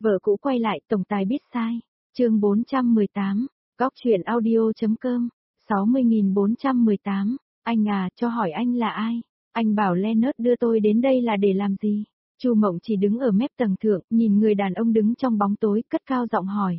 Vợ cũ quay lại, tổng tài biết sai. Chương 418, Góc truyện audio.com, 60.418, anh à, cho hỏi anh là ai? Anh bảo Leonard đưa tôi đến đây là để làm gì? Chu Mộng chỉ đứng ở mép tầng thượng, nhìn người đàn ông đứng trong bóng tối, cất cao giọng hỏi.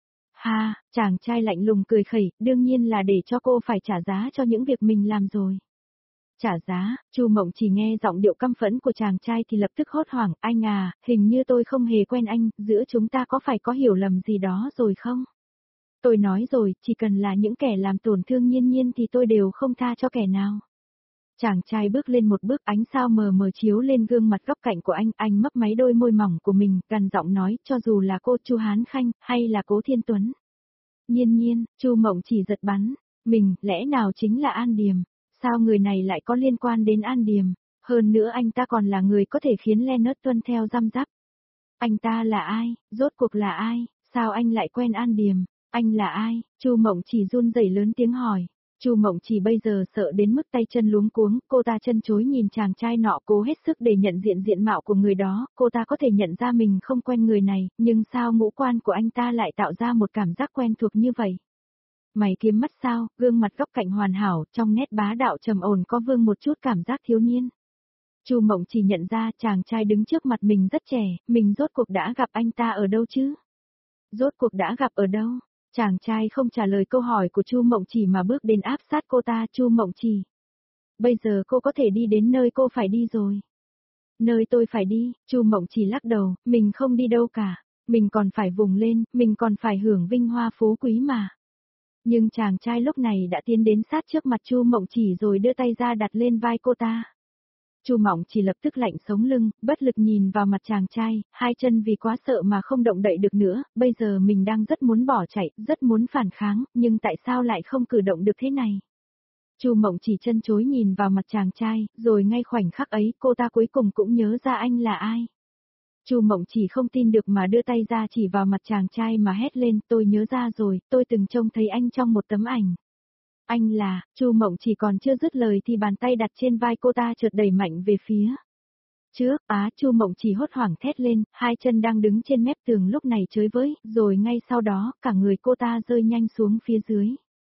Ha, chàng trai lạnh lùng cười khẩy, đương nhiên là để cho cô phải trả giá cho những việc mình làm rồi. Trả giá, Chu Mộng chỉ nghe giọng điệu căm phẫn của chàng trai thì lập tức hốt hoảng, anh à, hình như tôi không hề quen anh, giữa chúng ta có phải có hiểu lầm gì đó rồi không? Tôi nói rồi, chỉ cần là những kẻ làm tổn thương Nhiên Nhiên thì tôi đều không tha cho kẻ nào. Chàng trai bước lên một bước, ánh sao mờ mờ chiếu lên gương mặt góc cạnh của anh mấp máy đôi môi mỏng của mình, gằn giọng nói, cho dù là cô Chu Hán Khanh, hay là Cố Thiên Tuấn. Nhiên Nhiên, Chu Mộng chỉ giật bắn, mình, lẽ nào chính là An Điềm? Sao người này lại có liên quan đến An Điềm? Hơn nữa anh ta còn là người có thể khiến Leonard tuân theo răm rắp. Anh ta là ai? Rốt cuộc là ai? Sao anh lại quen An Điềm? Anh là ai? Chu Mộng chỉ run rẩy lớn tiếng hỏi. Chu Mộng chỉ bây giờ sợ đến mức tay chân luống cuống, cô ta chân chối nhìn chàng trai nọ, cố hết sức để nhận diện mạo của người đó, cô ta có thể nhận ra mình không quen người này, nhưng sao ngũ quan của anh ta lại tạo ra một cảm giác quen thuộc như vậy? Mày kiếm mắt sao, gương mặt góc cạnh hoàn hảo, trong nét bá đạo trầm ổn có vương một chút cảm giác thiếu niên. Chu Mộng chỉ nhận ra chàng trai đứng trước mặt mình rất trẻ, mình rốt cuộc đã gặp anh ta ở đâu chứ? Rốt cuộc đã gặp ở đâu? Chàng trai không trả lời câu hỏi của Chu Mộng chỉ mà bước đến áp sát cô ta. Chu Mộng chỉ. Bây giờ cô có thể đi đến nơi cô phải đi rồi. Nơi tôi phải đi, Chu Mộng chỉ lắc đầu, mình không đi đâu cả. Mình còn phải vùng lên, mình còn phải hưởng vinh hoa phú quý mà. Nhưng chàng trai lúc này đã tiến đến sát trước mặt Chu Mộng chỉ rồi đưa tay ra đặt lên vai cô ta. Chu Mộng chỉ lập tức lạnh sống lưng, bất lực nhìn vào mặt chàng trai, hai chân vì quá sợ mà không động đậy được nữa, bây giờ mình đang rất muốn bỏ chạy, rất muốn phản kháng, nhưng tại sao lại không cử động được thế này? Chu Mộng chỉ chân chối nhìn vào mặt chàng trai, rồi ngay khoảnh khắc ấy cô ta cuối cùng cũng nhớ ra anh là ai. Chu Mộng chỉ không tin được mà đưa tay ra chỉ vào mặt chàng trai mà hét lên, tôi nhớ ra rồi, tôi từng trông thấy anh trong một tấm ảnh. Anh là, Chu Mộng chỉ còn chưa dứt lời thì bàn tay đặt trên vai cô ta chợt đẩy mạnh về phía trước, Chu Mộng chỉ hốt hoảng thét lên, hai chân đang đứng trên mép tường lúc này chới với, rồi ngay sau đó, cả người cô ta rơi nhanh xuống phía dưới.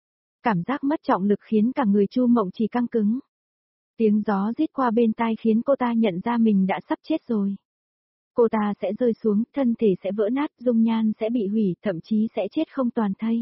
Cảm giác mất trọng lực khiến cả người Chu Mộng chỉ căng cứng. Tiếng gió rít qua bên tai khiến cô ta nhận ra mình đã sắp chết rồi. Cô ta sẽ rơi xuống, thân thể sẽ vỡ nát, dung nhan sẽ bị hủy, thậm chí sẽ chết không toàn thây.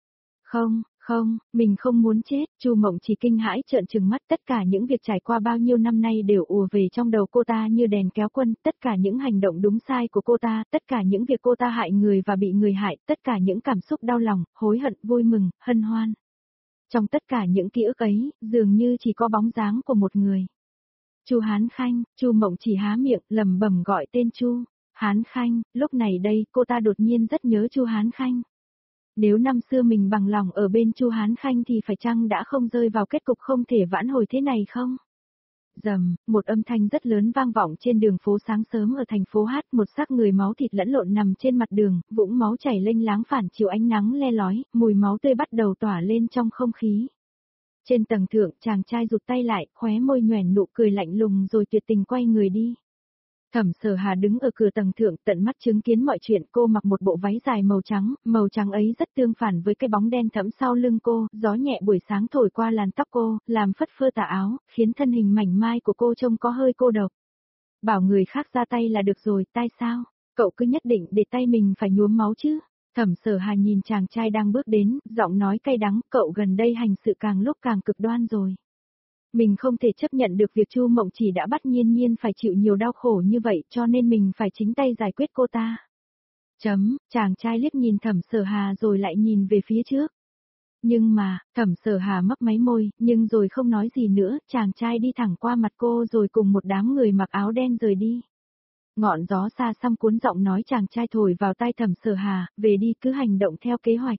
Không, mình không muốn chết, Chu Mộng chỉ kinh hãi trợn trừng mắt, tất cả những việc trải qua bao nhiêu năm nay đều ùa về trong đầu cô ta như đèn kéo quân, tất cả những hành động đúng sai của cô ta, tất cả những việc cô ta hại người và bị người hại, tất cả những cảm xúc đau lòng, hối hận, vui mừng, hân hoan. Trong tất cả những ký ức ấy, dường như chỉ có bóng dáng của một người. Chu Hán Khanh, Chu Mộng chỉ há miệng, lẩm bẩm gọi tên Chu Hán Khanh, lúc này đây, cô ta đột nhiên rất nhớ Chu Hán Khanh. Nếu năm xưa mình bằng lòng ở bên Chu Hán Khanh thì phải chăng đã không rơi vào kết cục không thể vãn hồi thế này không? Rầm, một âm thanh rất lớn vang vọng trên đường phố sáng sớm ở thành phố Hát, một xác người máu thịt lẫn lộn nằm trên mặt đường, vũng máu chảy lênh láng phản chiếu ánh nắng le lói, mùi máu tươi bắt đầu tỏa lên trong không khí. Trên tầng thượng, chàng trai rụt tay lại, khóe môi nhoẻn nụ cười lạnh lùng rồi tuyệt tình quay người đi. Thẩm Sở Hà đứng ở cửa tầng thượng tận mắt chứng kiến mọi chuyện, cô mặc một bộ váy dài màu trắng ấy rất tương phản với cái bóng đen thẫm sau lưng cô, gió nhẹ buổi sáng thổi qua làn tóc cô, làm phất phơ tà áo, khiến thân hình mảnh mai của cô trông có hơi cô độc. Bảo người khác ra tay là được rồi, tại sao? Cậu cứ nhất định để tay mình phải nhuốm máu chứ? Thẩm Sở Hà nhìn chàng trai đang bước đến, giọng nói cay đắng, cậu gần đây hành sự càng lúc càng cực đoan rồi. Mình không thể chấp nhận được việc Chu Mộng chỉ đã bắt Nhiên Nhiên phải chịu nhiều đau khổ như vậy cho nên mình phải chính tay giải quyết cô ta. Chàng trai liếc nhìn Thẩm Sở Hà rồi lại nhìn về phía trước. Nhưng mà, Thẩm Sở Hà mấp máy môi, nhưng rồi không nói gì nữa, chàng trai đi thẳng qua mặt cô rồi cùng một đám người mặc áo đen rời đi. Ngọn gió xa xăm cuốn giọng nói chàng trai thổi vào tai Thẩm Sở Hà, về đi cứ hành động theo kế hoạch.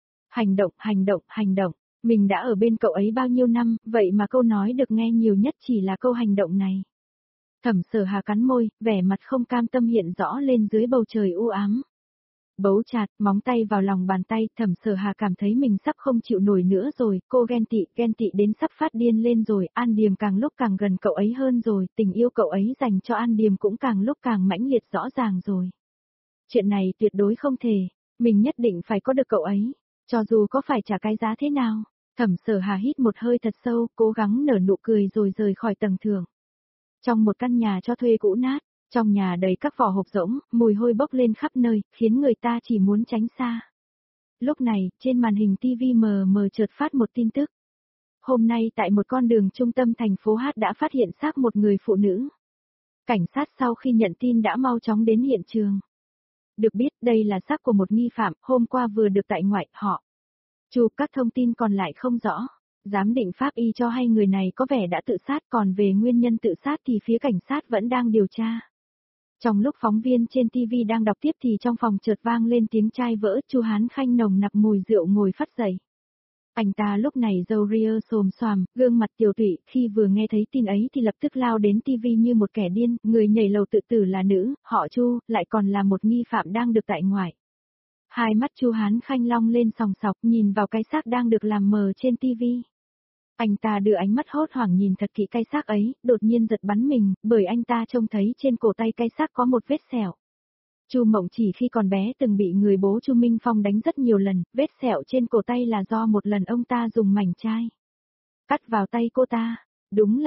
Hành động. Mình đã ở bên cậu ấy bao nhiêu năm, vậy mà câu nói được nghe nhiều nhất chỉ là câu hành động này. Thẩm Sở Hà cắn môi, vẻ mặt không cam tâm hiện rõ lên dưới bầu trời u ám. Bấu chặt, móng tay vào lòng bàn tay, Thẩm Sở Hà cảm thấy mình sắp không chịu nổi nữa rồi, cô ghen tị đến sắp phát điên lên rồi, An Điềm càng lúc càng gần cậu ấy hơn rồi, tình yêu cậu ấy dành cho An Điềm cũng càng lúc càng mãnh liệt rõ ràng rồi. Chuyện này tuyệt đối không thể, mình nhất định phải có được cậu ấy, cho dù có phải trả cái giá thế nào. Thẩm Sở Hà hít một hơi thật sâu, cố gắng nở nụ cười rồi rời khỏi tầng thượng. Trong một căn nhà cho thuê cũ nát, trong nhà đầy các vỏ hộp rỗng, mùi hôi bốc lên khắp nơi, khiến người ta chỉ muốn tránh xa. Lúc này, trên màn hình TV mờ mờ chợt phát một tin tức. Hôm nay tại một con đường trung tâm thành phố Hát đã phát hiện xác một người phụ nữ. Cảnh sát sau khi nhận tin đã mau chóng đến hiện trường. Được biết đây là xác của một nghi phạm, hôm qua vừa được tại ngoại, họ. Chụp các thông tin còn lại không rõ. Giám định pháp y cho hay người này có vẻ đã tự sát, còn về nguyên nhân tự sát thì phía cảnh sát vẫn đang điều tra. Trong lúc phóng viên trên TV đang đọc tiếp thì trong phòng chợt vang lên tiếng chai vỡ, Chu Hán Khanh nồng nặc mùi rượu ngồi phắt dậy. Anh ta lúc này râu ria xồm xoàm, gương mặt tiều tụy, khi vừa nghe thấy tin ấy thì lập tức lao đến TV như một kẻ điên, người nhảy lầu tự tử là nữ, họ Chu, lại còn là một nghi phạm đang được tại ngoại. Hai mắt Chu Hán Khanh long lên sòng sọc nhìn vào cái xác đang được làm mờ trên TV. Anh ta đưa ánh mắt hốt hoảng nhìn thật kỹ cái xác ấy, đột nhiên giật bắn mình, bởi anh ta trông thấy trên cổ tay cái xác có một vết sẹo. Chu Mộng Chỉ khi còn bé từng bị người bố Chu Minh Phong đánh rất nhiều lần, vết sẹo trên cổ tay là do một lần ông ta dùng mảnh chai cắt vào tay cô ta. Đúng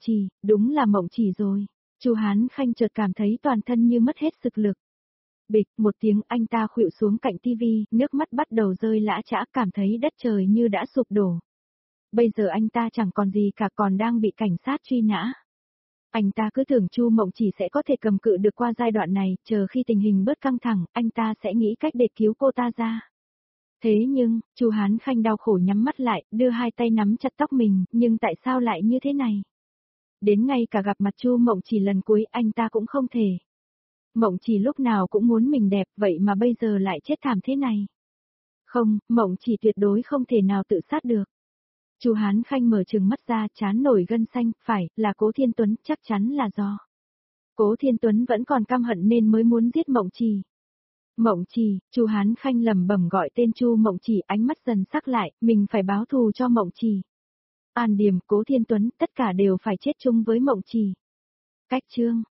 là Mộng Chỉ rồi. Chu Hán Khanh chợt cảm thấy toàn thân như mất hết sức lực. Bịch, một tiếng anh ta khuỵu xuống cạnh tivi, nước mắt bắt đầu rơi lã chã, cảm thấy đất trời như đã sụp đổ. Bây giờ anh ta chẳng còn gì cả, còn đang bị cảnh sát truy nã. Anh ta cứ tưởng Chu Mộng Chỉ sẽ có thể cầm cự được qua giai đoạn này, chờ khi tình hình bớt căng thẳng, anh ta sẽ nghĩ cách để cứu cô ta ra. Thế nhưng, Chu Hán Khanh đau khổ nhắm mắt lại, đưa hai tay nắm chặt tóc mình, nhưng tại sao lại như thế này? Đến ngay cả gặp mặt Chu Mộng Chỉ lần cuối anh ta cũng không thể. Mộng Chỉ lúc nào cũng muốn mình đẹp, vậy mà bây giờ lại chết thảm thế này. Không, Mộng Chỉ tuyệt đối không thể nào tự sát được. Chu Hán Khanh mở trừng mắt ra, trán nổi gân xanh, phải, là Cố Thiên Tuấn, chắc chắn là do. Cố Thiên Tuấn vẫn còn căm hận nên mới muốn giết Mộng Chỉ. Mộng Chỉ, Chu Hán Khanh lẩm bẩm gọi tên Chu Mộng Chỉ, ánh mắt dần sắc lại, mình phải báo thù cho Mộng Chỉ. An Điềm, Cố Thiên Tuấn, tất cả đều phải chết chung với Mộng Chỉ. Cách chương